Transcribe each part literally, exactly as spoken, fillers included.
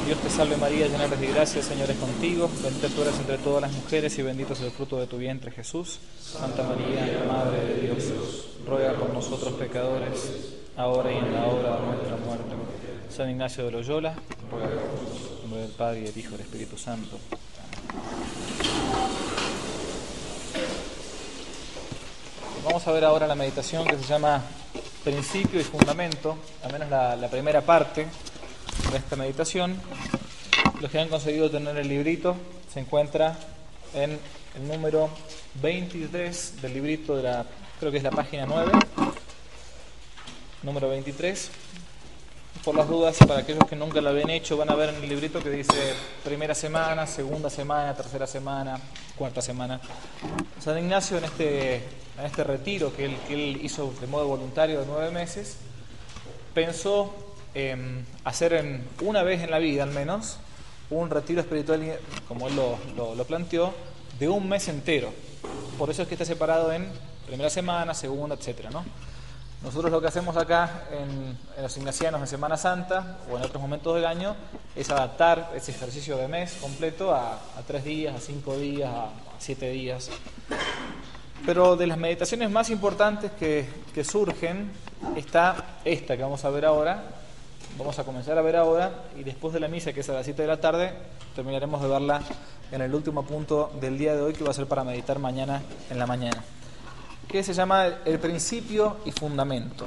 Dios te salve María, llena eres de gracia, el Señor es contigo, bendita tú eres entre todas las mujeres y bendito es el fruto de tu vientre Jesús. Santa María, Madre de Dios, ruega por nosotros pecadores, ahora y en la hora de nuestra muerte. San Ignacio de Loyola, ruega por nosotros. En nombre del Padre y del Hijo y del Espíritu Santo. Vamos a ver ahora la meditación que se llama Principio y Fundamento, al menos la, la primera parte de esta meditación. Los que han conseguido tener el librito se encuentra en el número veintitrés del librito de la, creo que es la página nueve, número veintitrés. Por las dudas, para aquellos que nunca lo habían hecho, van a ver en el librito que dice primera semana, segunda semana, tercera semana, cuarta semana. San Ignacio en este, en este retiro que él, que él hizo de modo voluntario de nueve meses, pensó eh, hacer en, una vez en la vida al menos un retiro espiritual, como él lo, lo, lo planteó, de un mes entero. Por eso es que está separado en primera semana, segunda, etcétera, ¿no? Nosotros lo que hacemos acá en, en los ignacianos en Semana Santa o en otros momentos del año es adaptar ese ejercicio de mes completo a, a tres días, a cinco días, a, a siete días. Pero de las meditaciones más importantes que, que surgen está esta que vamos a ver ahora. Vamos a comenzar a ver ahora y después de la misa, que es a las siete de la tarde, terminaremos de verla en el último punto del día de hoy, que va a ser para meditar mañana en la mañana, que se llama el principio y fundamento.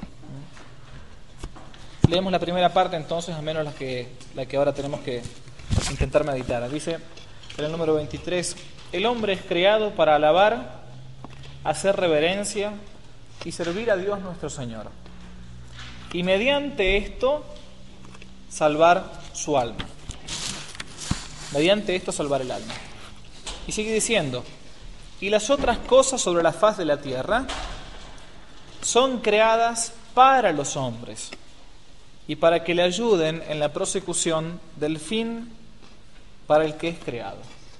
Leemos la primera parte entonces, al menos la que, la que ahora tenemos que intentar meditar. Dice en el número veintitrés: el hombre es creado para alabar, hacer reverencia y servir a Dios nuestro Señor, y mediante esto salvar su alma. Mediante esto salvar el alma. Y sigue diciendo: y las otras cosas sobre la faz de la tierra son creadas para los hombres y para que le ayuden en la prosecución del fin para el que es creado.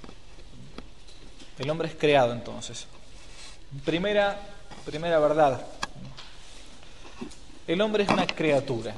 El hombre es creado entonces. Primera, primera verdad. El hombre es una criatura.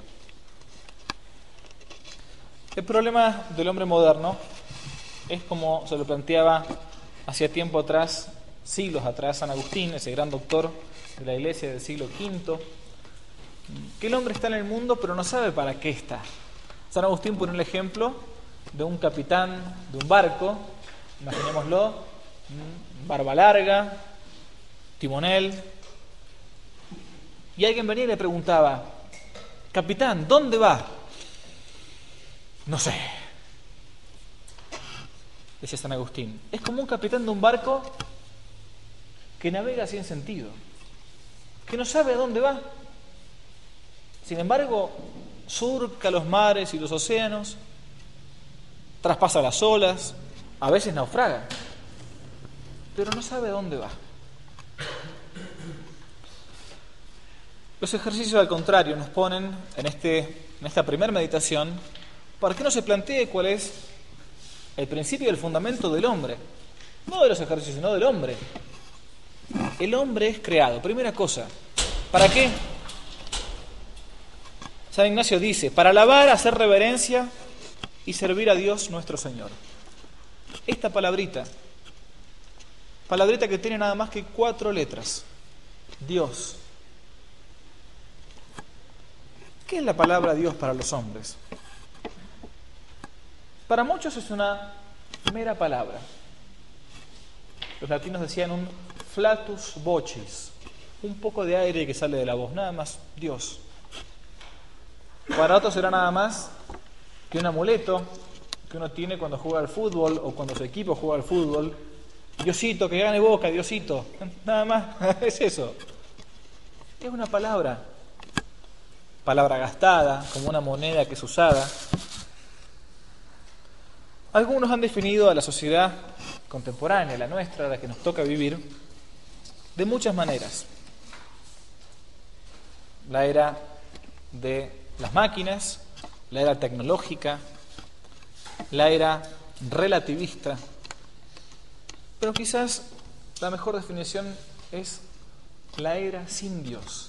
El problema del hombre moderno es como se lo planteaba hacía tiempo atrás, siglos atrás, San Agustín, ese gran doctor de la Iglesia del siglo quinto, que el hombre está en el mundo pero no sabe para qué está. San Agustín pone el ejemplo de un capitán de un barco, imaginémoslo, barba larga, timonel, y alguien venía y le preguntaba: capitán, ¿dónde va? No sé. Decía San Agustín, es como un capitán de un barco que navega sin sentido, que no sabe a dónde va. Sin embargo, surca los mares y los océanos, traspasa las olas, a veces naufraga, pero no sabe a dónde va. Los ejercicios, al contrario, nos ponen en, este, en esta primera meditación para que uno se plantee cuál es el principio y el fundamento del hombre, no de los ejercicios, sino del hombre. El hombre es creado, primera cosa. ¿Para qué? San Ignacio dice: para alabar, hacer reverencia y servir a Dios nuestro Señor. Esta palabrita, palabrita que tiene nada más que cuatro letras: Dios. ¿Qué es la palabra Dios para los hombres? Para muchos es una mera palabra. Los latinos decían un flatus vocis, un poco de aire que sale de la voz, nada más, Dios. Para otros será nada más que un amuleto que uno tiene cuando juega al fútbol o cuando su equipo juega al fútbol. Diosito, que gane Boca, Diosito. Nada más, es eso. Es una palabra. Palabra gastada, como una moneda que es usada. Algunos han definido a la sociedad contemporánea, la nuestra, la que nos toca vivir, de muchas maneras. La era de las máquinas, la era tecnológica, la era relativista, pero quizás la mejor definición es la era sin Dios.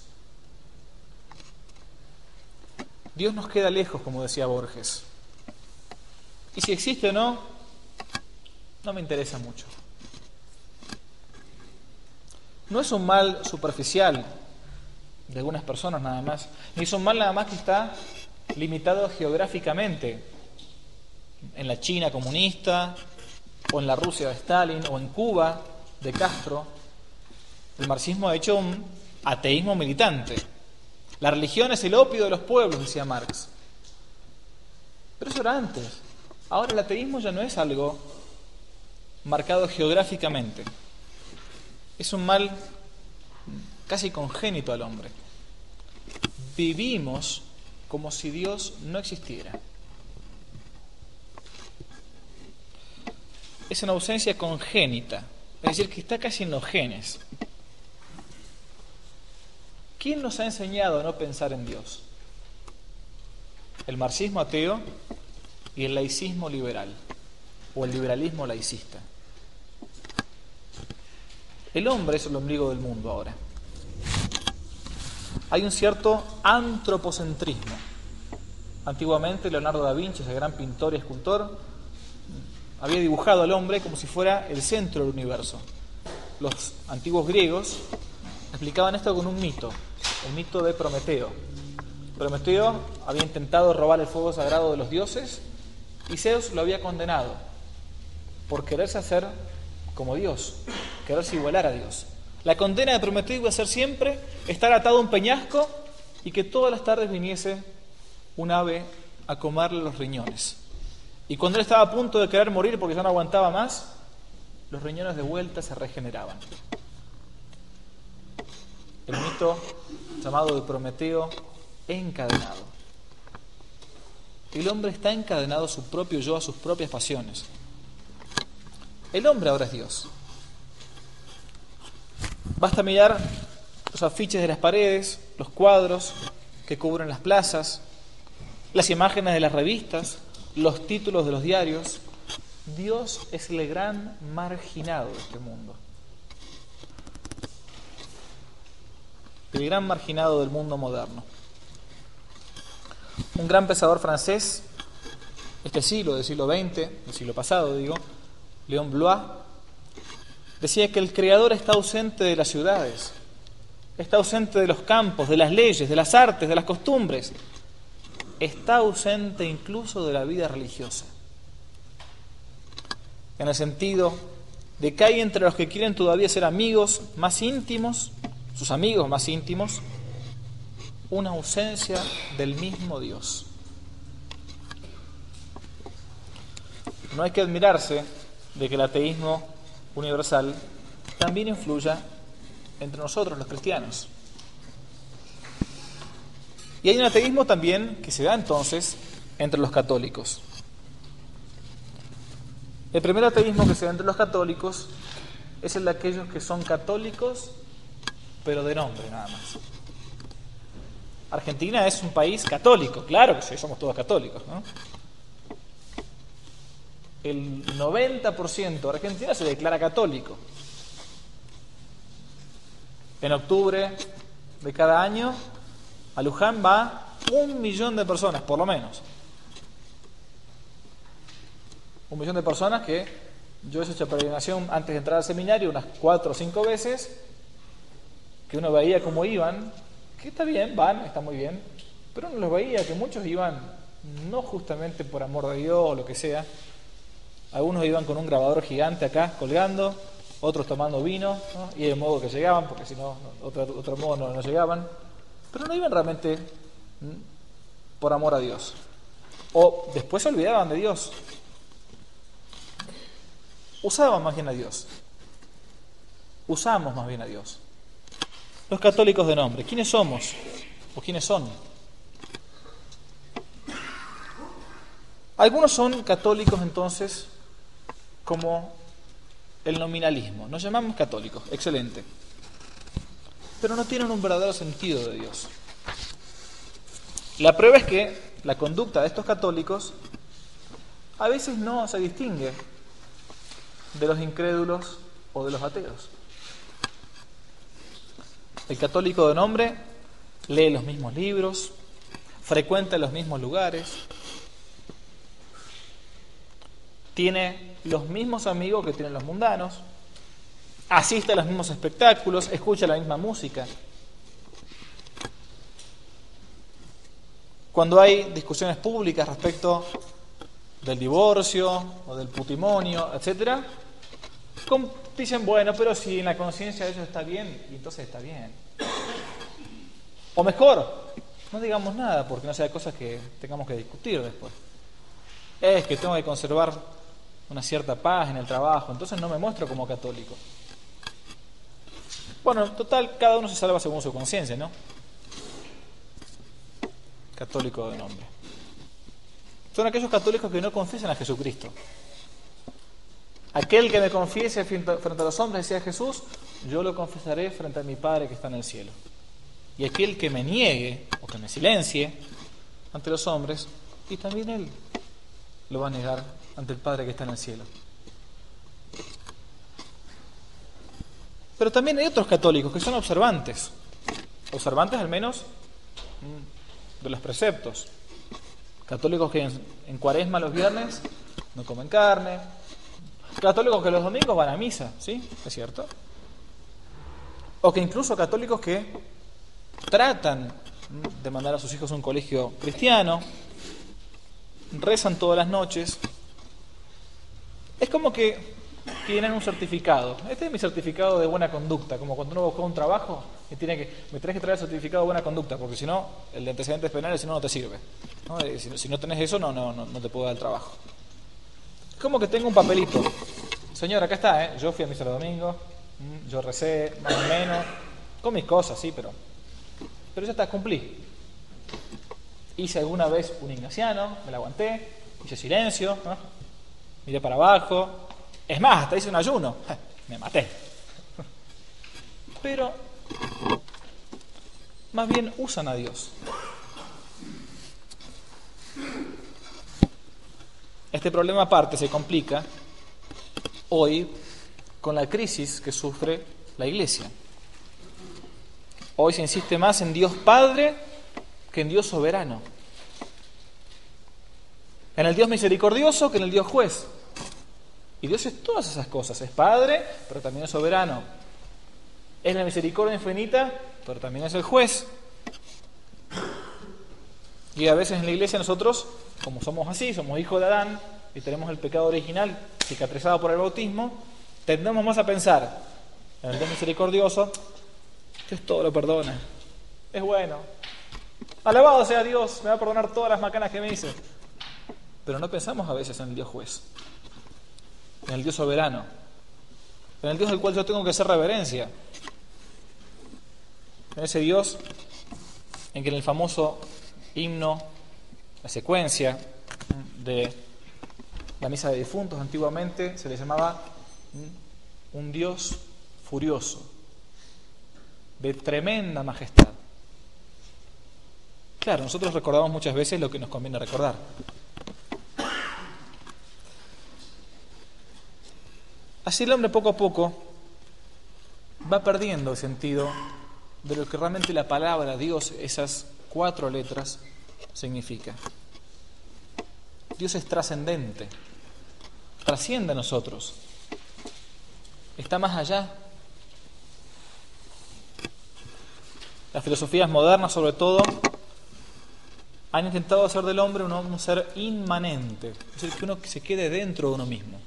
Dios nos queda lejos, como decía Borges. Y si existe o no, no me interesa mucho. No es un mal superficial de algunas personas nada más, ni es un mal nada más que está limitado geográficamente en la China comunista, o en la Rusia de Stalin, o en Cuba de Castro. El marxismo ha hecho un ateísmo militante. La religión es el opio de los pueblos, decía Marx. Pero eso era antes. Ahora el ateísmo ya no es algo marcado geográficamente. Es un mal casi congénito al hombre. Vivimos como si Dios no existiera. Es una ausencia congénita, es decir, que está casi en los genes. ¿Quién nos ha enseñado a no pensar en Dios? El marxismo ateo y el laicismo liberal, o el liberalismo laicista. El hombre es el ombligo del mundo ahora. Hay un cierto antropocentrismo. Antiguamente Leonardo da Vinci, ese gran pintor y escultor, había dibujado al hombre como si fuera el centro del universo. Los antiguos griegos explicaban esto con un mito, el mito de Prometeo. Prometeo había intentado robar el fuego sagrado de los dioses y Zeus lo había condenado por quererse hacer como Dios, quererse igualar a Dios. La condena de Prometeo iba a ser siempre estar atado a un peñasco y que todas las tardes viniese un ave a comerle los riñones. Y cuando él estaba a punto de querer morir porque ya no aguantaba más, los riñones de vuelta se regeneraban. El mito llamado de Prometeo encadenado. El hombre está encadenado a su propio yo, a sus propias pasiones. El hombre ahora es Dios. Basta mirar los afiches de las paredes, los cuadros que cubren las plazas, las imágenes de las revistas, los títulos de los diarios. Dios es el gran marginado de este mundo. El gran marginado del mundo moderno. Un gran pensador francés, este siglo, del siglo veinte, del siglo pasado digo, Léon Blois, decía que el creador está ausente de las ciudades, está ausente de los campos, de las leyes, de las artes, de las costumbres, está ausente incluso de la vida religiosa. En el sentido de que hay entre los que quieren todavía ser amigos más íntimos, sus amigos más íntimos, una ausencia del mismo Dios. No hay que admirarse de que el ateísmo universal también influya entre nosotros los cristianos. Y hay un ateísmo también que se da entonces entre los católicos. El primer ateísmo que se da entre los católicos es el de aquellos que son católicos, pero de nombre nada más. Argentina es un país católico, claro que sí, somos todos católicos, ¿no? El noventa por ciento de Argentina se declara católico. En octubre de cada año a Luján va un millón de personas, por lo menos. Un millón de personas que yo he hecho peregrinación antes de entrar al seminario unas cuatro o cinco veces, que uno veía cómo iban, que está bien, van, está muy bien, pero uno los veía que muchos iban no justamente por amor de Dios o lo que sea. Algunos iban con un grabador gigante acá colgando, otros tomando vino, ¿no? Y de modo que llegaban, porque si no, otro, otro modo no, no llegaban. Pero no iban realmente por amor a Dios. O después se olvidaban de Dios. Usaban más bien a Dios. Usamos más bien a Dios. Los católicos de nombre, ¿quiénes somos? ¿O quiénes son? Algunos son católicos entonces como el nominalismo. Nos llamamos católicos, excelente. Pero no tienen un verdadero sentido de Dios. La prueba es que la conducta de estos católicos a veces no se distingue de los incrédulos o de los ateos. El católico de nombre lee los mismos libros, frecuenta los mismos lugares, tiene los mismos amigos que tienen los mundanos, asiste a los mismos espectáculos, escucha la misma música. Cuando hay discusiones públicas respecto del divorcio o del putimonio, etcétera, dicen, bueno, pero si en la conciencia de ellos está bien, y entonces está bien. O mejor, no digamos nada, porque no sea cosas que tengamos que discutir después. Es que tengo que conservar una cierta paz en el trabajo, entonces no me muestro como católico. Bueno, en total, cada uno se salva según su conciencia, ¿no? Católico de nombre. Son aquellos católicos que no confiesan a Jesucristo. Aquel que me confiese frente a los hombres, decía Jesús, yo lo confesaré frente a mi Padre que está en el cielo. Y aquel que me niegue o que me silencie ante los hombres, y también él lo va a negar ante el Padre que está en el cielo. Pero también hay otros católicos que son observantes, observantes al menos de los preceptos. Católicos que en, en Cuaresma los viernes no comen carne, católicos que los domingos van a misa, ¿sí? ¿Es cierto? O que incluso católicos que tratan de mandar a sus hijos a un colegio cristiano, rezan todas las noches. Es como que tienen un certificado. Este es mi certificado de buena conducta, como cuando uno busca un trabajo y tiene que, me tenés que traer el certificado de buena conducta, porque si no, el de antecedentes penales, si no, no te sirve, ¿no? Si, si no tenés eso, no, no, no, no te puedo dar el trabajo. Es como que tengo un papelito. Señor, acá está, ¿eh? Yo fui a misa el domingo, yo recé, más o menos, con mis cosas, sí, pero, pero ya está, cumplí. Hice alguna vez un ignaciano, me la aguanté, hice silencio, ¿no? Miré para abajo. Es más, hasta hice un ayuno. Me maté. Pero más bien usan a Dios. Este problema aparte se complica hoy con la crisis que sufre la Iglesia. Hoy se insiste más en Dios Padre que en Dios soberano. En el Dios misericordioso que en el Dios juez. Y Dios es todas esas cosas. Es Padre, pero también es soberano. Es la misericordia infinita, pero también es el juez. Y a veces en la Iglesia nosotros, como somos así, somos hijos de Adán y tenemos el pecado original cicatrizado por el bautismo, tendemos más a pensar en el Dios misericordioso. Dios todo lo perdona. Es bueno. Alabado sea Dios, me va a perdonar todas las macanas que me hice. Pero no pensamos a veces en el Dios juez, en el Dios soberano, en el Dios del cual yo tengo que hacer reverencia, en ese Dios en que en el famoso himno, la secuencia de la misa de difuntos antiguamente se le llamaba un Dios furioso, de tremenda majestad. Claro, nosotros recordamos muchas veces lo que nos conviene recordar. Así el hombre poco a poco va perdiendo el sentido de lo que realmente la palabra Dios, esas cuatro letras, significa. Dios es trascendente, trasciende a nosotros, está más allá. Las filosofías modernas, sobre todo, han intentado hacer del hombre un, un ser inmanente, es decir, que uno se quede dentro de uno mismo.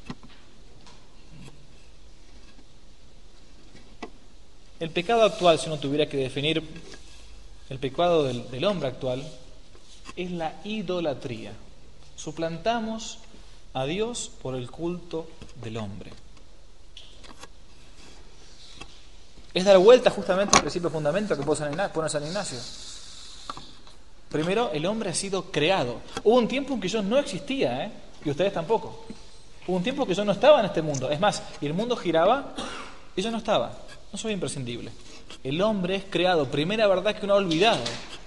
El pecado actual, si uno tuviera que definir el pecado del, del hombre actual, es la idolatría. Suplantamos a Dios por el culto del hombre. Es dar vuelta justamente al principio fundamental que pone San Ignacio. Primero, el hombre ha sido creado. Hubo un tiempo en que yo no existía, ¿eh? Y ustedes tampoco. Hubo un tiempo en que yo no estaba en este mundo. Es más, y el mundo giraba y yo no estaba. No soy imprescindible. El hombre es creado, primera verdad que uno ha olvidado.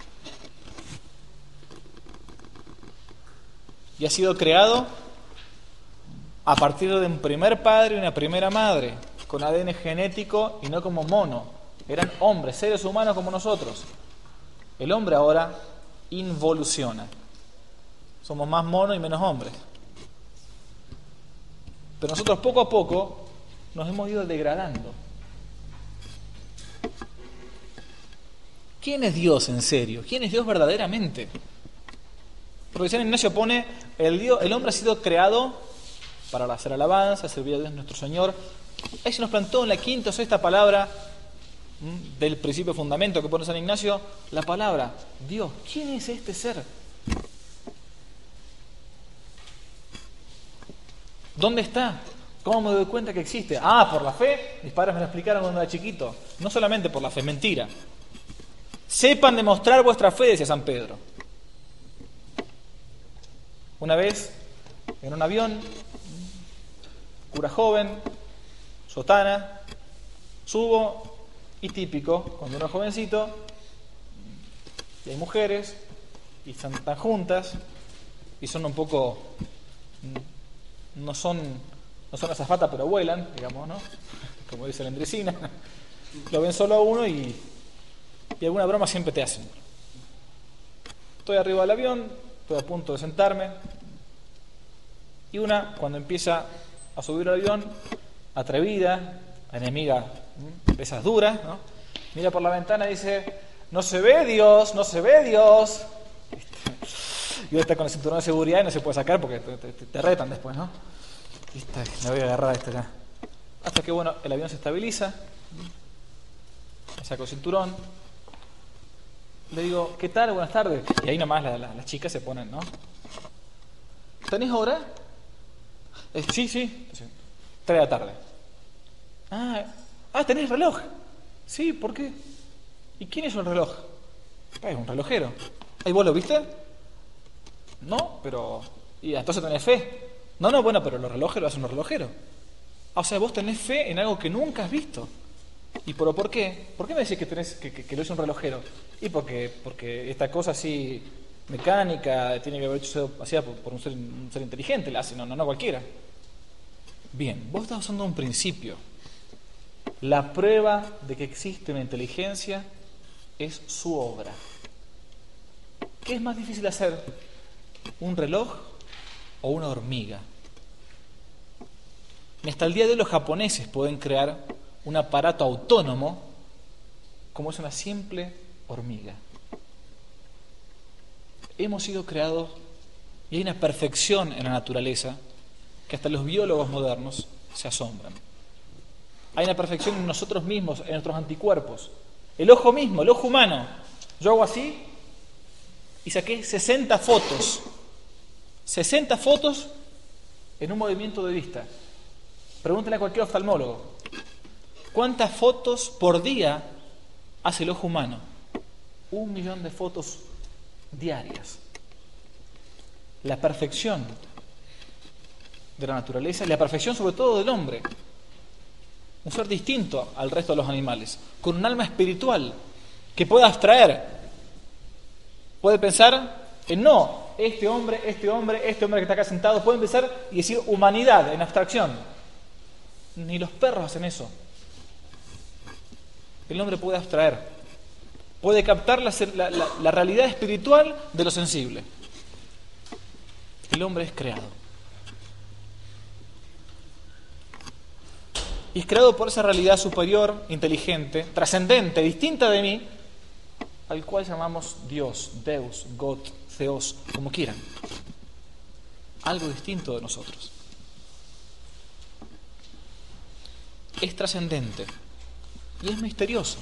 Y ha sido creado a partir de un primer padre y una primera madre, con A D N genético y no como mono. Eran hombres, seres humanos como nosotros. El hombre ahora involuciona. Somos más monos y menos hombres. Pero nosotros poco a poco nos hemos ido degradando. ¿Quién es Dios en serio? ¿Quién es Dios verdaderamente? Porque San Ignacio pone, el, Dios, el hombre ha sido creado para hacer alabanza, servir a Dios nuestro Señor. Ahí se nos plantó en la quinta o sexta palabra ¿m? del principio fundamento que pone San Ignacio, la palabra Dios. ¿Quién es este ser? ¿Dónde está? ¿Cómo me doy cuenta que existe? Ah, por la fe. Mis padres me lo explicaron cuando era chiquito. No solamente por la fe, mentira. Sepan demostrar vuestra fe, decía San Pedro. Una vez, en un avión, cura joven, sotana, subo y típico, cuando uno es jovencito, y hay mujeres, y están tan juntas, y son un poco, no son, no son azafatas pero vuelan, digamos, ¿no? Como dice la Endresina, lo ven solo a uno y, y alguna broma siempre te hacen. Estoy arriba del avión, estoy a punto de sentarme, y una, cuando empieza a subir al avión, atrevida, enemiga de esas duras, ¿no? Mira por la ventana y dice, no se ve Dios, no se ve Dios. Y está con el cinturón de seguridad y no se puede sacar porque te, te, te retan después, ¿no? Esta, me voy a agarrar a esta ya. Hasta que, bueno, el avión se estabiliza, me saco el cinturón, le digo, ¿qué tal? Buenas tardes. Y ahí nomás la, la, las chicas se ponen, ¿no? ¿Tenés hora? Eh, sí, sí. Tres de la tarde. Ah, ah, ¿tenés reloj? Sí, ¿por qué? ¿Y quién es el reloj? Ah, es un relojero. ¿Ahí vos lo viste? No, pero... ¿Y entonces tenés fe? No, no, bueno, pero los relojes lo hacen un relojero. Ah, o sea, vos tenés fe en algo que nunca has visto. ¿Y por, por qué? ¿Por qué me decís que, tenés, que, que, que lo es un relojero? Y porque, porque esta cosa así mecánica tiene que haber hecho así por, por un, ser, un ser inteligente, la hace, no, no, no cualquiera. Bien, vos estás usando un principio. La prueba de que existe una inteligencia es su obra. ¿Qué es más difícil hacer? ¿Un reloj o una hormiga? Y hasta el día de hoy los japoneses pueden crear un aparato autónomo como es una simple hormiga. Hemos sido creados y hay una perfección en la naturaleza que hasta los biólogos modernos se asombran. Hay una perfección en nosotros mismos, en nuestros anticuerpos. El ojo mismo, el ojo humano. Yo hago así y saqué sesenta fotos. sesenta fotos en un movimiento de vista. Pregúntenle a cualquier oftalmólogo. ¿Cuántas fotos por día hace el ojo humano? Un millón de fotos diarias. La perfección de la naturaleza y la perfección sobre todo del hombre. Un ser distinto al resto de los animales, con un alma espiritual que pueda abstraer. Puede pensar en no, este hombre, este hombre, este hombre que está acá sentado. Pueden pensar y decir humanidad en abstracción. Ni los perros hacen eso. El hombre puede abstraer, puede captar la, la, la, la realidad espiritual de lo sensible. El hombre es creado. Y es creado por esa realidad superior, inteligente, trascendente, distinta de mí, al cual llamamos Dios, Deus, God, Theos, como quieran. Algo distinto de nosotros. Es trascendente y es misterioso.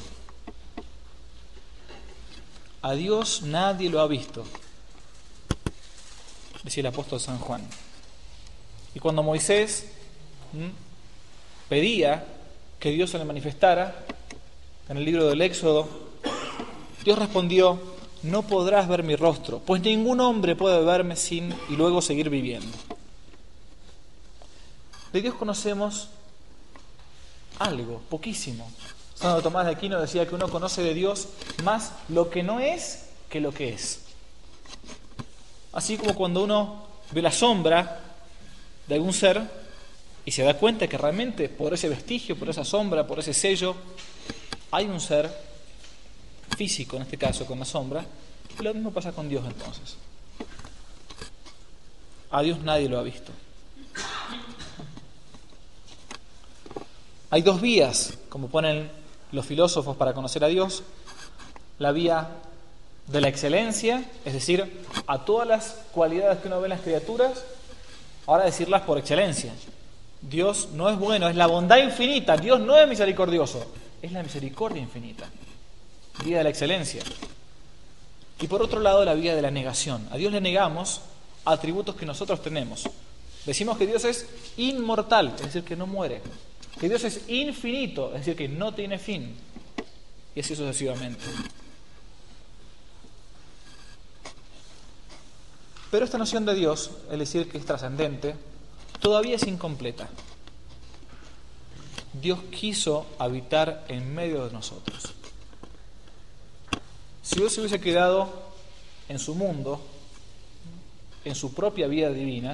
A Dios nadie lo ha visto, decía el apóstol San Juan. Y cuando Moisés ¿m? pedía que Dios se le manifestara, en el libro del Éxodo, Dios respondió, no podrás ver mi rostro, pues ningún hombre puede verme sin y luego seguir viviendo. De Dios conocemos algo, poquísimo. Santo Tomás de Aquino decía que uno conoce de Dios más lo que no es que lo que es. Así como cuando uno ve la sombra de algún ser y se da cuenta que realmente por ese vestigio, por esa sombra, por ese sello, hay un ser físico, en este caso con la sombra, y lo mismo pasa con Dios entonces. A Dios nadie lo ha visto. Hay dos vías, como ponen los filósofos, para conocer a Dios. La vía de la excelencia, es decir, a todas las cualidades que uno ve en las criaturas, ahora decirlas por excelencia. Dios no es bueno, es la bondad infinita. Dios no es misericordioso, es la misericordia infinita. Vía de la excelencia. Y por otro lado, la vía de la negación. A Dios le negamos atributos que nosotros tenemos. Decimos que Dios es inmortal, es decir, que no muere. Que Dios es infinito, es decir, que no tiene fin. Y así sucesivamente. Pero esta noción de Dios, es decir, que es trascendente, todavía es incompleta. Dios quiso habitar en medio de nosotros. Si Dios se hubiese quedado en su mundo, en su propia vida divina,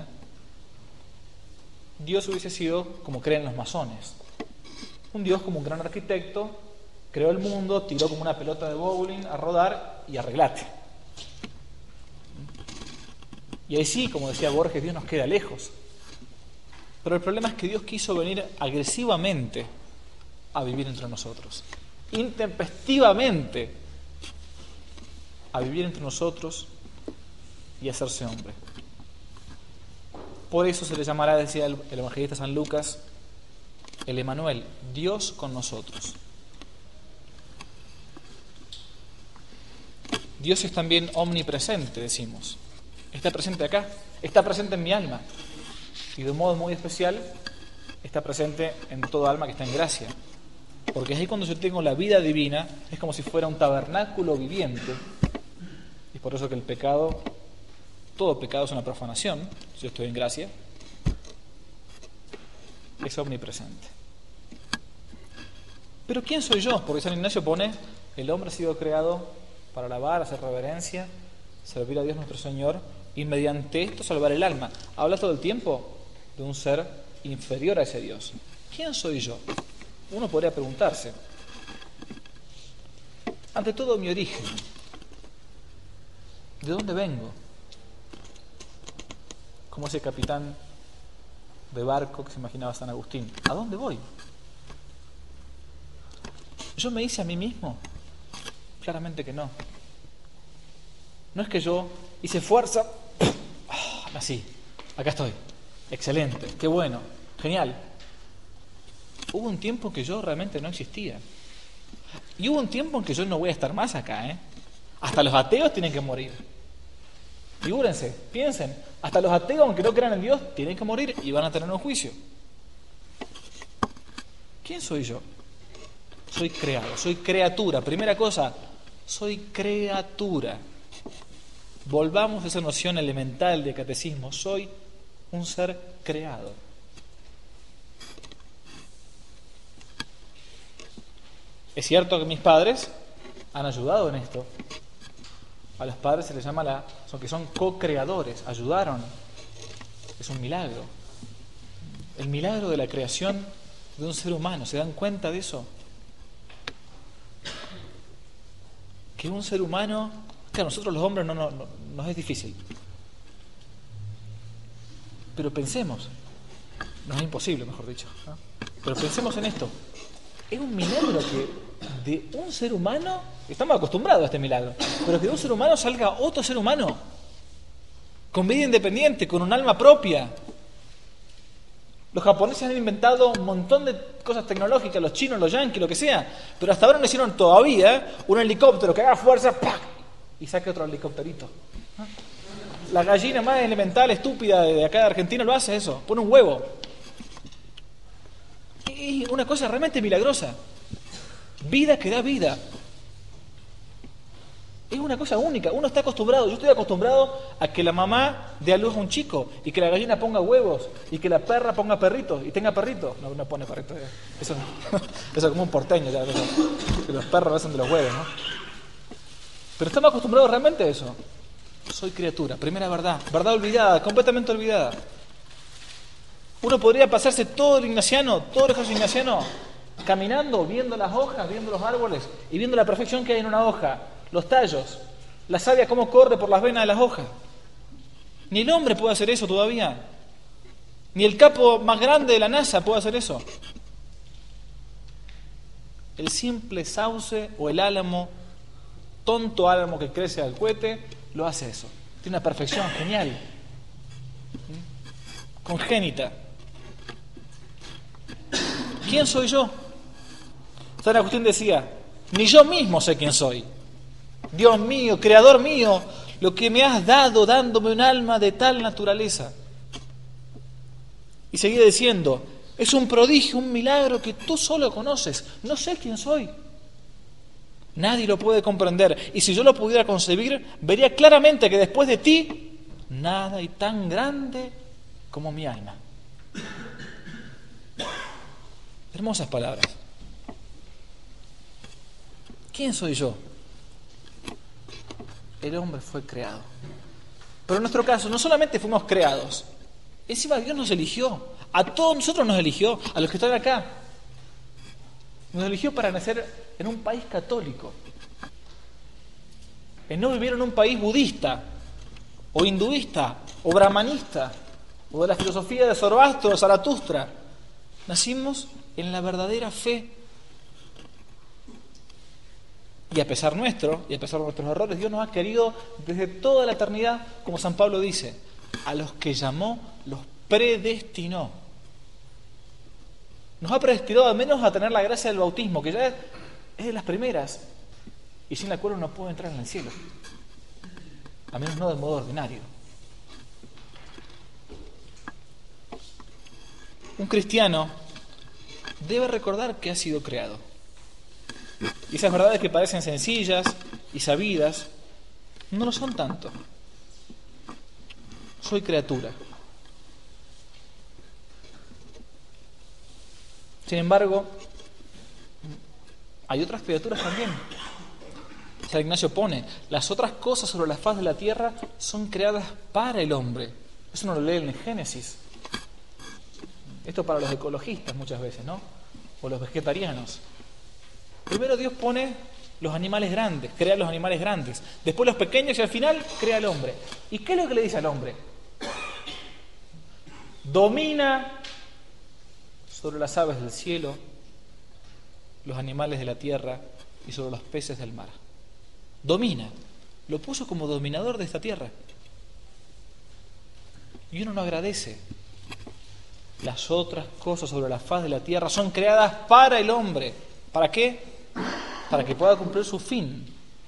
Dios hubiese sido como creen los masones. Un Dios como un gran arquitecto, creó el mundo, tiró como una pelota de bowling a rodar y arreglate. Y ahí sí, como decía Borges, Dios nos queda lejos. Pero el problema es que Dios quiso venir agresivamente a vivir entre nosotros, intempestivamente a vivir entre nosotros y hacerse hombre. Por eso se le llamará, decía el, el evangelista San Lucas, el Emmanuel, Dios con nosotros. Dios es también omnipresente, decimos. Está presente acá, está presente en mi alma. Y de un modo muy especial, está presente en toda alma que está en gracia. Porque ahí cuando yo tengo la vida divina, es como si fuera un tabernáculo viviente. Y por eso que el pecado, todo pecado es una profanación, si yo estoy en gracia, es omnipresente. Pero ¿quién soy yo? Porque San Ignacio pone, el hombre ha sido creado para alabar, hacer reverencia, servir a Dios nuestro Señor, y mediante esto salvar el alma. Habla todo el tiempo de un ser inferior a ese Dios. ¿Quién soy yo? Uno podría preguntarse. Ante todo, mi origen. ¿De dónde vengo? Como ese capitán de barco que se imaginaba San Agustín. ¿A dónde voy? ¿Yo me hice a mí mismo? Claramente que no. No es que yo hice fuerza, así, acá estoy, excelente, qué bueno, genial. Hubo un tiempo en que yo realmente no existía. Y hubo un tiempo en que yo no voy a estar más acá, ¿eh? Hasta los ateos tienen que morir. Figúrense, piensen, hasta los ateos, aunque no crean en Dios, tienen que morir y van a tener un juicio. ¿Quién soy yo? Soy creado, soy criatura. Primera cosa, soy criatura. Volvamos a esa noción elemental de catecismo. Soy un ser creado. Es cierto que mis padres han ayudado en esto. A los padres se les llama la, son que son co-creadores, ayudaron. Es un milagro. El milagro de la creación de un ser humano. ¿Se dan cuenta de eso? Que un ser humano, que a nosotros los hombres no, no, no nos es difícil. Pero pensemos, no es imposible, mejor dicho, ¿no? Pero pensemos en esto. Es un milagro que de un ser humano, estamos acostumbrados a este milagro, pero que de un ser humano salga otro ser humano, con vida independiente, con un alma propia. Los japoneses han inventado un montón de cosas tecnológicas, los chinos, los yanquis, lo que sea, pero hasta ahora no hicieron todavía un helicóptero que haga fuerza, ¡pac!, y saque otro helicópterito. La gallina más elemental, estúpida de acá de Argentina lo hace eso, pone un huevo. Y una cosa realmente milagrosa. Vida que da vida. Es una cosa única. Uno está acostumbrado, yo estoy acostumbrado a que la mamá dé a luz a un chico y que la gallina ponga huevos y que la perra ponga perritos y tenga perritos. No, no pone perritos. Eso, eso es como un porteño, ya, eso, que los perros hacen de los huevos, ¿no? Pero estamos acostumbrados realmente a eso. Soy criatura, primera verdad, verdad olvidada, completamente olvidada. Uno podría pasarse todo el ignaciano, todo el ejercicio ignaciano, caminando, viendo las hojas, viendo los árboles y viendo la perfección que hay en una hoja, los tallos, la savia cómo corre por las venas de las hojas. Ni el hombre puede hacer eso todavía. Ni el capo más grande de la NASA puede hacer eso. El simple sauce o el álamo, tonto álamo que crece al cohete, lo hace eso. Tiene una perfección genial, congénita. ¿Quién soy yo? San Agustín decía, ni yo mismo sé quién soy. Dios mío, creador mío, lo que me has dado dándome un alma de tal naturaleza. Y seguía diciendo, es un prodigio, un milagro que tú solo conoces. No sé quién soy. Nadie lo puede comprender. Y si yo lo pudiera concebir, vería claramente que después de ti, nada hay tan grande como mi alma. Hermosas palabras. ¿Quién soy yo? El hombre fue creado. Pero en nuestro caso, no solamente fuimos creados, encima Dios nos eligió. A todos nosotros nos eligió, a los que están acá. Nos eligió para nacer en un país católico. En no vivir en un país budista, o hinduista, o brahmanista, o de la filosofía de Zoroastro o Zaratustra. Nacimos en la verdadera fe. Y a pesar nuestro, y a pesar de nuestros errores, Dios nos ha querido desde toda la eternidad, como San Pablo dice, a los que llamó, los predestinó. Nos ha predestinado al menos a tener la gracia del bautismo, que ya es, es de las primeras, y sin la cual uno no puede entrar en el cielo, al menos no de modo ordinario. Un cristiano debe recordar que ha sido creado. Y esas verdades que parecen sencillas y sabidas, no lo son tanto. Soy criatura. Sin embargo, hay otras criaturas también. San Ignacio pone, las otras cosas sobre la faz de la tierra son creadas para el hombre. Eso no lo lee en el Génesis. Esto para los ecologistas muchas veces, ¿no? O los vegetarianos. Primero Dios pone los animales grandes, crea los animales grandes. Después los pequeños y al final crea al hombre. ¿Y qué es lo que le dice al hombre? Domina sobre las aves del cielo, los animales de la tierra y sobre los peces del mar. Domina. Lo puso como dominador de esta tierra. Y uno no agradece. Las otras cosas sobre la faz de la tierra son creadas para el hombre. ¿Para qué? Para que pueda cumplir su fin.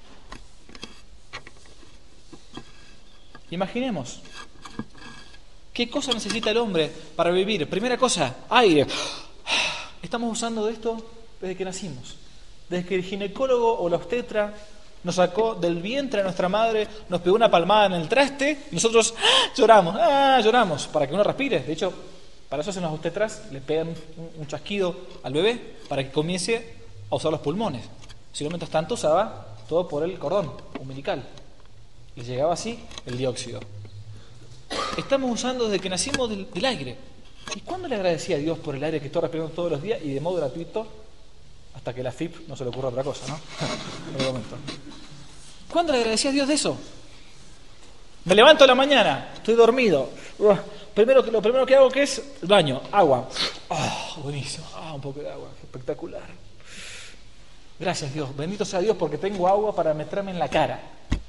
Imaginemos, ¿qué cosa necesita el hombre para vivir? Primera cosa, aire. Estamos usando de esto desde que nacimos. Desde que el ginecólogo o la obstetra nos sacó del vientre de nuestra madre, nos pegó una palmada en el traste y nosotros ¡ah! lloramos, ¡ah! lloramos, para que uno respire. De hecho, para eso hacen las obstetras, le pegan un, un chasquido al bebé para que comience a usar los pulmones. Si no, mientras tanto usaba todo por el cordón umbilical. Les llegaba así el dióxido. Estamos usando desde que nacimos del, del aire. ¿Y cuándo le agradecía a Dios por el aire que estoy respirando todos los días y de modo gratuito? Hasta que la F I P no se le ocurra otra cosa, ¿no? En el momento. ¿Cuándo le agradecía a Dios de eso? Me levanto a la mañana, estoy dormido. Primero, lo primero que hago que es el baño, agua. Oh, buenísimo. Ah, un poco de agua, espectacular. Gracias Dios, bendito sea Dios porque tengo agua para meterme en la cara.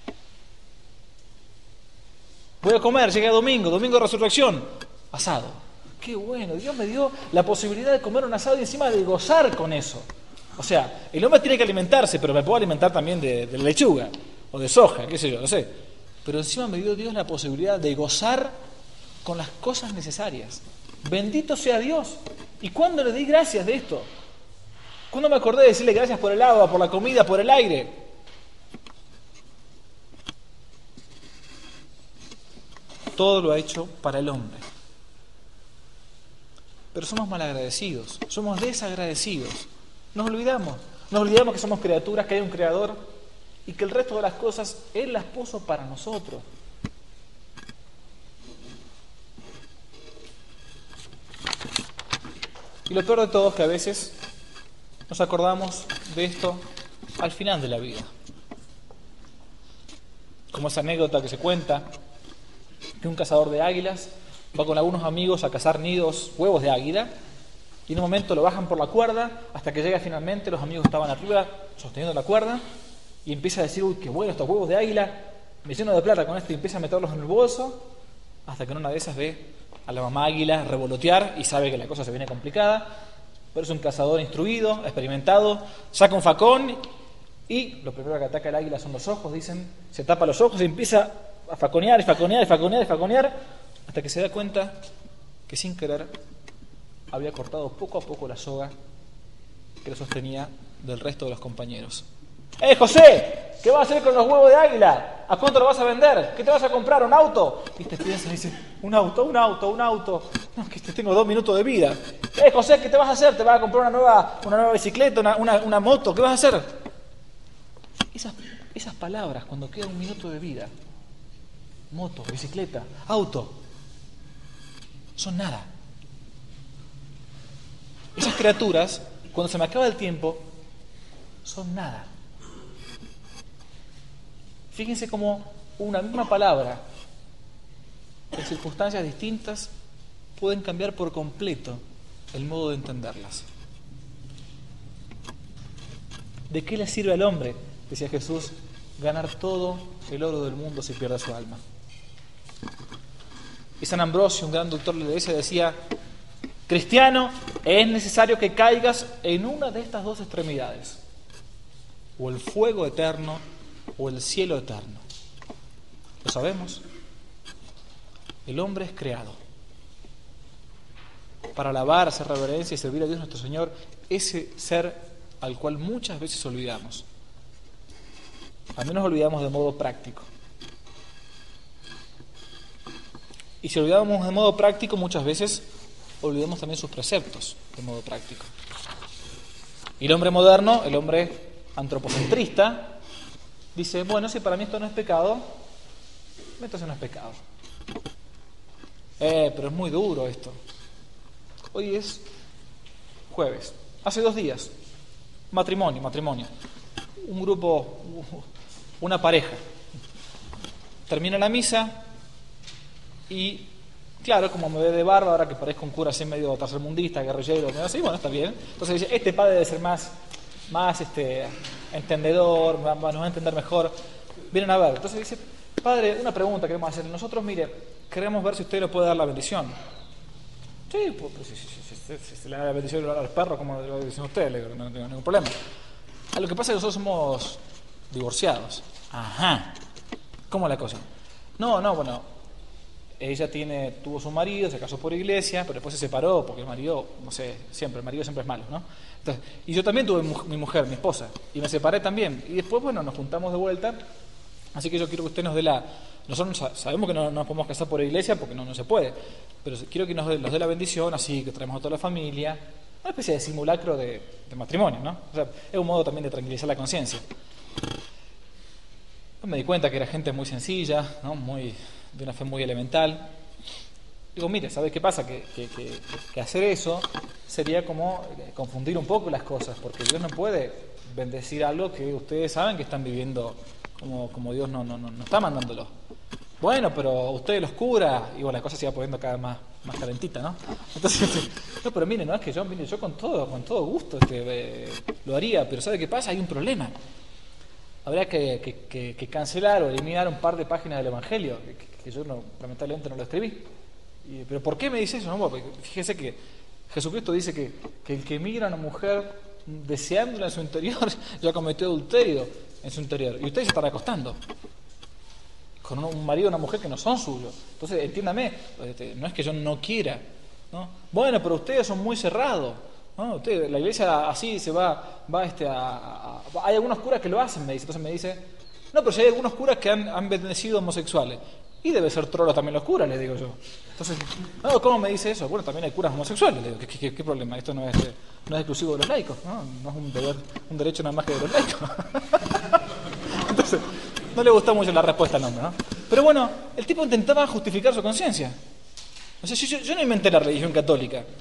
Voy a comer, llega domingo, domingo de resurrección, asado. Qué bueno, Dios me dio la posibilidad de comer un asado y encima de gozar con eso. O sea, el hombre tiene que alimentarse, pero me puedo alimentar también de, de lechuga o de soja, qué sé yo, no sé. Pero encima me dio Dios la posibilidad de gozar con las cosas necesarias. Bendito sea Dios. ¿Y cuándo le di gracias de esto? ¿Cuándo me acordé de decirle gracias por el agua, por la comida, por el aire? Todo lo ha hecho para el hombre. Pero somos malagradecidos, somos desagradecidos. Nos olvidamos, nos olvidamos que somos criaturas, que hay un creador y que el resto de las cosas Él las puso para nosotros. Y lo peor de todo es que a veces nos acordamos de esto al final de la vida. Como esa anécdota que se cuenta, que un cazador de águilas va con algunos amigos a cazar nidos, huevos de águila, Y en un momento lo bajan por la cuerda hasta que llega finalmente, los amigos estaban arriba sosteniendo la cuerda y empieza a decir, uy, qué bueno estos huevos de águila, me lleno de plata con esto y empieza a meterlos en el bolso hasta que en una de esas ve a la mamá águila revolotear y sabe que la cosa se viene complicada, pero es un cazador instruido, experimentado, saca un facón y lo primero que ataca el águila son los ojos, dicen, se tapa los ojos y empieza a faconear y faconear y faconear y faconear hasta que se da cuenta que sin querer había cortado poco a poco la soga que lo sostenía del resto de los compañeros. ¡Eh, José! ¿Qué vas a hacer con los huevos de águila? ¿A cuánto lo vas a vender? ¿Qué te vas a comprar? ¿Un auto? Y te piensa y dice, un auto, un auto, un auto. No, que tengo dos minutos de vida. ¡Eh, José! ¿Qué te vas a hacer? ¿Te vas a comprar una nueva, una nueva bicicleta, una, una, una moto? ¿Qué vas a hacer? Esas, esas palabras, cuando queda un minuto de vida, moto, bicicleta, auto, son nada. Esas criaturas, cuando se me acaba el tiempo, son nada. Fíjense cómo una misma palabra, en circunstancias distintas, pueden cambiar por completo el modo de entenderlas. ¿De qué le sirve al hombre, decía Jesús, ganar todo el oro del mundo si pierde su alma? Y San Ambrosio, un gran doctor de la Iglesia, decía, cristiano, es necesario que caigas en una de estas dos extremidades, o el fuego eterno o el cielo eterno. ¿Lo sabemos? El hombre es creado para alabar, hacer reverencia y servir a Dios nuestro Señor, ese ser al cual muchas veces olvidamos. Al menos olvidamos de modo práctico. Y si olvidamos de modo práctico, muchas veces olvidamos también sus preceptos de modo práctico. Y el hombre moderno, el hombre antropocentrista, dice, bueno, si para mí esto no es pecado, entonces no es pecado. Eh, pero es muy duro esto. Hoy es jueves. Hace dos días, matrimonio, matrimonio. Un grupo, una pareja. Termina la misa y, claro, como me ve de barba, ahora que parezco un cura así medio tercermundista, guerrillero, así, bueno, está bien. Entonces dice, este padre debe ser más, más este, entendedor, nos va a entender mejor. Vienen a ver. Entonces dice, padre, una pregunta queremos hacer. Nosotros, mire, queremos ver si usted le puede dar la bendición. Sí, pues, pues si, si, si, si, si le da la bendición al perro, como lo dicen ustedes, le digo, no, no tengo ningún problema. A lo que pasa es que nosotros somos divorciados. Ajá. ¿Cómo es la cosa? No, no, bueno, ella tiene, tuvo su marido, se casó por iglesia, pero después se separó porque el marido, no sé, siempre, el marido siempre es malo, ¿no? Entonces, y yo también tuve mi mujer, mi esposa, y me separé también. Y después, bueno, nos juntamos de vuelta, así que yo quiero que usted nos dé la... Nosotros sabemos que no nos podemos casar por iglesia porque no, no se puede, pero quiero que nos dé, nos dé la bendición, así que traemos a toda la familia, una especie de simulacro de, de matrimonio, ¿no? O sea, es un modo también de tranquilizar la conciencia. Me di cuenta que era gente muy sencilla, ¿no? Muy, de una fe muy elemental. Digo, mire, ¿sabes qué pasa? Que, que, que, que hacer eso sería como confundir un poco las cosas, porque Dios no puede bendecir algo que ustedes saben que están viviendo como, como Dios no, no, no, no está mandándolo. Bueno, pero ustedes los curas, y bueno, la cosa se iba poniendo cada vez más, más calentita, ¿no? Entonces, no, pero mire, no es que yo, mire, yo con todo, con todo gusto este, eh, lo haría, pero ¿sabe qué pasa? Hay un problema. Habría que, que, que, que cancelar o eliminar un par de páginas del Evangelio, que, que yo no, lamentablemente no lo escribí. Y, ¿pero por qué me dice eso? No, porque fíjese que Jesucristo dice que, que el que mira a una mujer deseándola en su interior ya cometió adulterio en su interior. Y usted se estará acostando con un marido y una mujer que no son suyos. Entonces, entiéndame, no es que yo no quiera, ¿no? Bueno, pero ustedes son muy cerrados, ¿no? Usted, la iglesia así se va, va este, a, a, a... Hay algunos curas que lo hacen, me dice. Entonces me dice, no, pero si hay algunos curas que han, han bendecido homosexuales. Y debe ser trolo también los curas, le digo yo. Entonces, no, ¿cómo me dice eso? Bueno, también hay curas homosexuales. Le digo, ¿qué, qué, qué problema? Esto no es, no es exclusivo de los laicos, ¿no? No es un, deber, un derecho nada más que de los laicos. Entonces, no le gustó mucho la respuesta al hombre, ¿no? Pero bueno, el tipo intentaba justificar su conciencia. O sea, yo, yo no inventé la religión católica.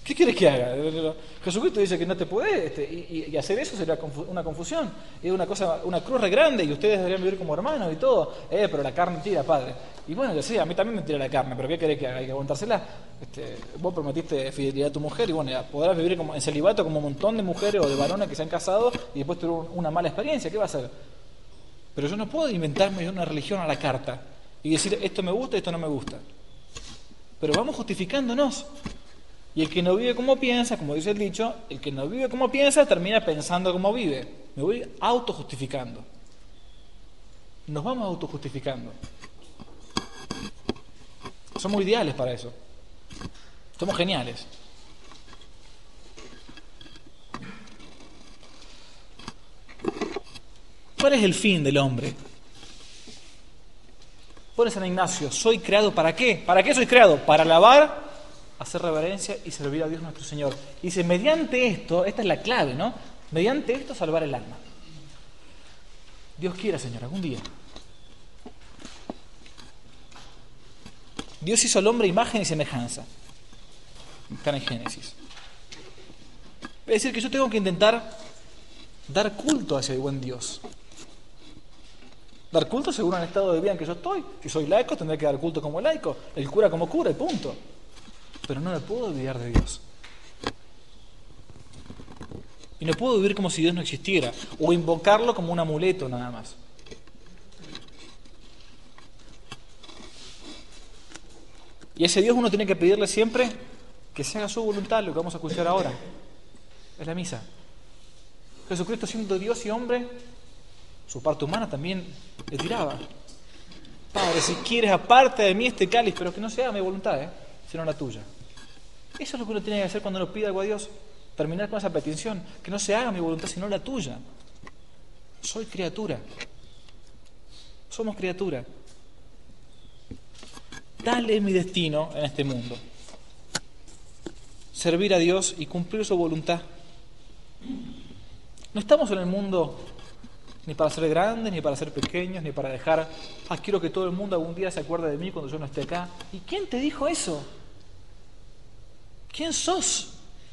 ¿Qué quieres que haga? Jesucristo dice que no te podés, este, y, y hacer eso sería una confusión, es una cosa, una cruz re grande, y ustedes deberían vivir como hermanos y todo, eh, pero la carne tira, padre. Y bueno, yo sé, a mí también me tira la carne, pero ¿qué querés que haga? Hay que aguantársela. Este, vos prometiste fidelidad a tu mujer, y bueno, ya podrás vivir como en celibato como un montón de mujeres o de varones que se han casado y después tuvieron una mala experiencia, ¿qué va a hacer? Pero yo no puedo inventarme una religión a la carta y decir esto me gusta y esto no me gusta. Pero vamos justificándonos. Y el que no vive como piensa, como dice el dicho, el que no vive como piensa termina pensando como vive. Me voy autojustificando. Nos vamos autojustificando. Somos ideales para eso. Somos geniales. ¿Cuál es el fin del hombre? Pone San Ignacio, soy creado ¿para qué? ¿Para qué soy creado? Para alabar, hacer reverencia y servir a Dios nuestro Señor. Y dice, mediante esto, esta es la clave, ¿no? Mediante esto salvar el alma. Dios quiera, Señor, algún día. Dios hizo al hombre imagen y semejanza. Está en Génesis. Es decir, que yo tengo que intentar dar culto hacia el buen Dios. Dar culto según el estado de vida en que yo estoy. Si soy laico, tendré que dar culto como laico. El cura como cura, y punto. Pero no me puedo olvidar de Dios. Y no puedo vivir como si Dios no existiera, o invocarlo como un amuleto nada más. Y a ese Dios uno tiene que pedirle siempre que se haga su voluntad, lo que vamos a escuchar ahora. Es la misa. Jesucristo, siendo Dios y hombre, su parte humana también le tiraba. Padre, si quieres, aparte de mí este cáliz, pero que no sea mi voluntad, ¿eh? sino la tuya. Eso es lo que uno tiene que hacer cuando uno pide algo a Dios. Terminar con esa petición. Que no se haga mi voluntad, sino la tuya. Soy criatura. Somos criatura. Tal es mi destino en este mundo. Servir a Dios y cumplir su voluntad. No estamos en el mundo ni para ser grandes, ni para ser pequeños, ni para dejar, ah, quiero que todo el mundo algún día se acuerde de mí cuando yo no esté acá. ¿Y quién te dijo eso? ¿Quién sos?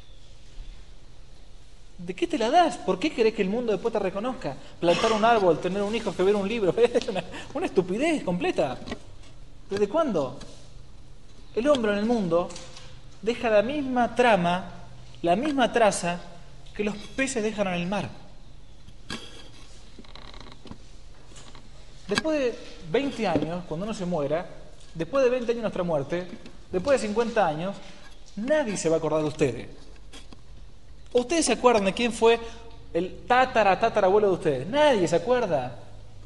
¿De qué te la das? ¿Por qué querés que el mundo después te reconozca? Plantar un árbol, tener un hijo, escribir un libro, es una, una estupidez completa. ¿Desde cuándo? El hombre en el mundo deja la misma trama, la misma traza que los peces dejan en el mar. Después de veinte años, cuando uno se muera, después de veinte años de nuestra muerte, después de cincuenta años, nadie se va a acordar de ustedes. ¿Ustedes se acuerdan de quién fue el tatara, tatarabuelo de ustedes? Nadie se acuerda.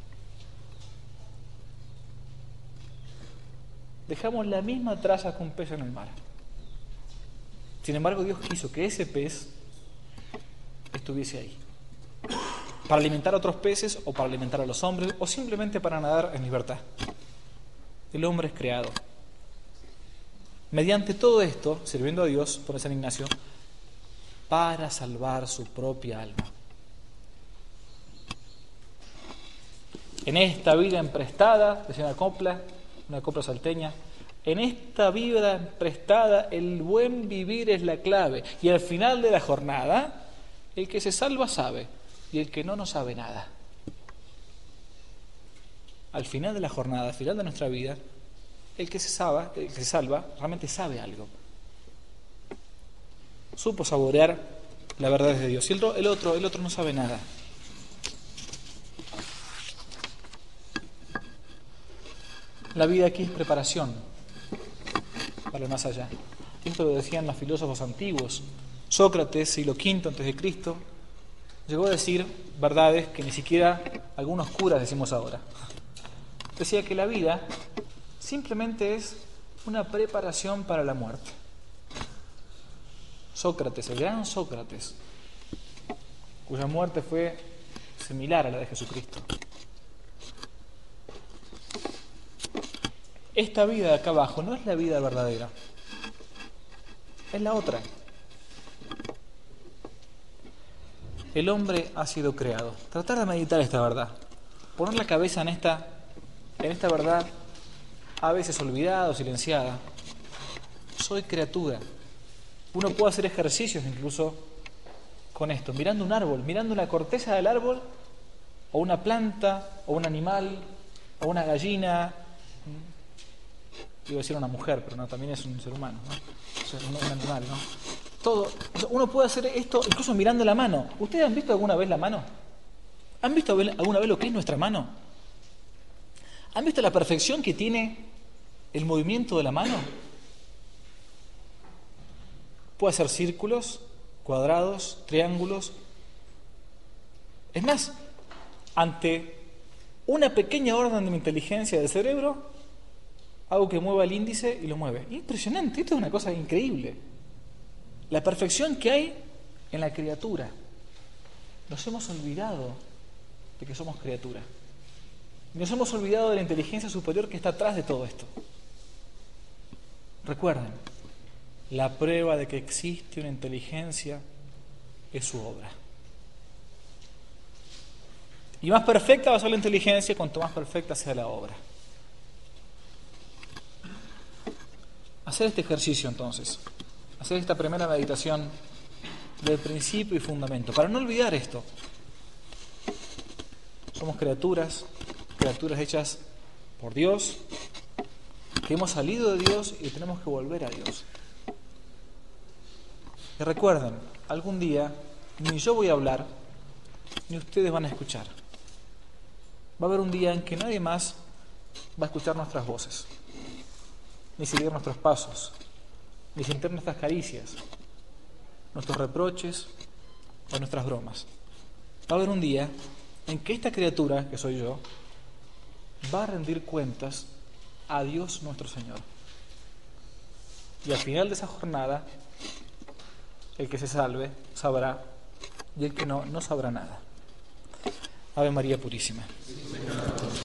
Dejamos la misma traza que un pez en el mar. Sin embargo, Dios quiso que ese pez estuviese ahí. Para alimentar a otros peces, o para alimentar a los hombres, o simplemente para nadar en libertad. El hombre es creado. Mediante todo esto, sirviendo a Dios, pone San Ignacio, para salvar su propia alma. En esta vida emprestada, decía una copla, una copla salteña, en esta vida emprestada el buen vivir es la clave, y al final de la jornada, el que se salva sabe, y el que no, no sabe nada. Al final de la jornada, al final de nuestra vida, el que se salva, el que se salva realmente sabe algo. Supo saborear la verdad de Dios. Y el, el otro, el otro no sabe nada. La vida aquí es preparación para el más allá. Esto lo decían los filósofos antiguos. Sócrates, siglo quinto antes de Cristo, llegó a decir verdades que ni siquiera algunos curas decimos ahora. Decía que la vida simplemente es una preparación para la muerte. Sócrates, el gran Sócrates, cuya muerte fue similar a la de Jesucristo. Esta vida de acá abajo no es la vida verdadera, es la otra. El hombre ha sido creado. Tratar de meditar esta verdad, poner la cabeza en esta, en esta verdad, a veces olvidada o silenciada. Soy criatura. Uno puede hacer ejercicios incluso con esto, mirando un árbol, mirando la corteza del árbol, o una planta, o un animal, o una gallina. Iba a decir una mujer, pero no, también es un ser humano, ¿no? O sea, un, un animal, ¿no? Todo. Uno puede hacer esto incluso mirando la mano. ¿Ustedes han visto alguna vez la mano? ¿Han visto alguna vez lo que es nuestra mano? ¿Han visto la perfección que tiene el movimiento de la mano? Puede hacer círculos, cuadrados, triángulos. Es más, ante una pequeña orden de mi inteligencia del cerebro, hago que mueva el índice y lo mueve. Impresionante, esto es una cosa increíble. La perfección que hay en la criatura. Nos hemos olvidado de que somos criatura. Nos hemos olvidado de la inteligencia superior que está atrás de todo esto. Recuerden, la prueba de que existe una inteligencia es su obra. Y más perfecta va a ser la inteligencia cuanto más perfecta sea la obra. Hacer este ejercicio entonces, hacer esta primera meditación del principio y fundamento, para no olvidar esto. Somos criaturas, criaturas hechas por Dios, que hemos salido de Dios y tenemos que volver a Dios. Y recuerden, algún día ni yo voy a hablar, ni ustedes van a escuchar. Va a haber un día en que nadie más va a escuchar nuestras voces, ni seguir nuestros pasos, ni sentir nuestras caricias, nuestros reproches o nuestras bromas. Va a haber un día en que esta criatura, que soy yo, va a rendir cuentas a Dios nuestro Señor. Y al final de esa jornada, el que se salve sabrá, y el que no, no sabrá nada. Ave María Purísima.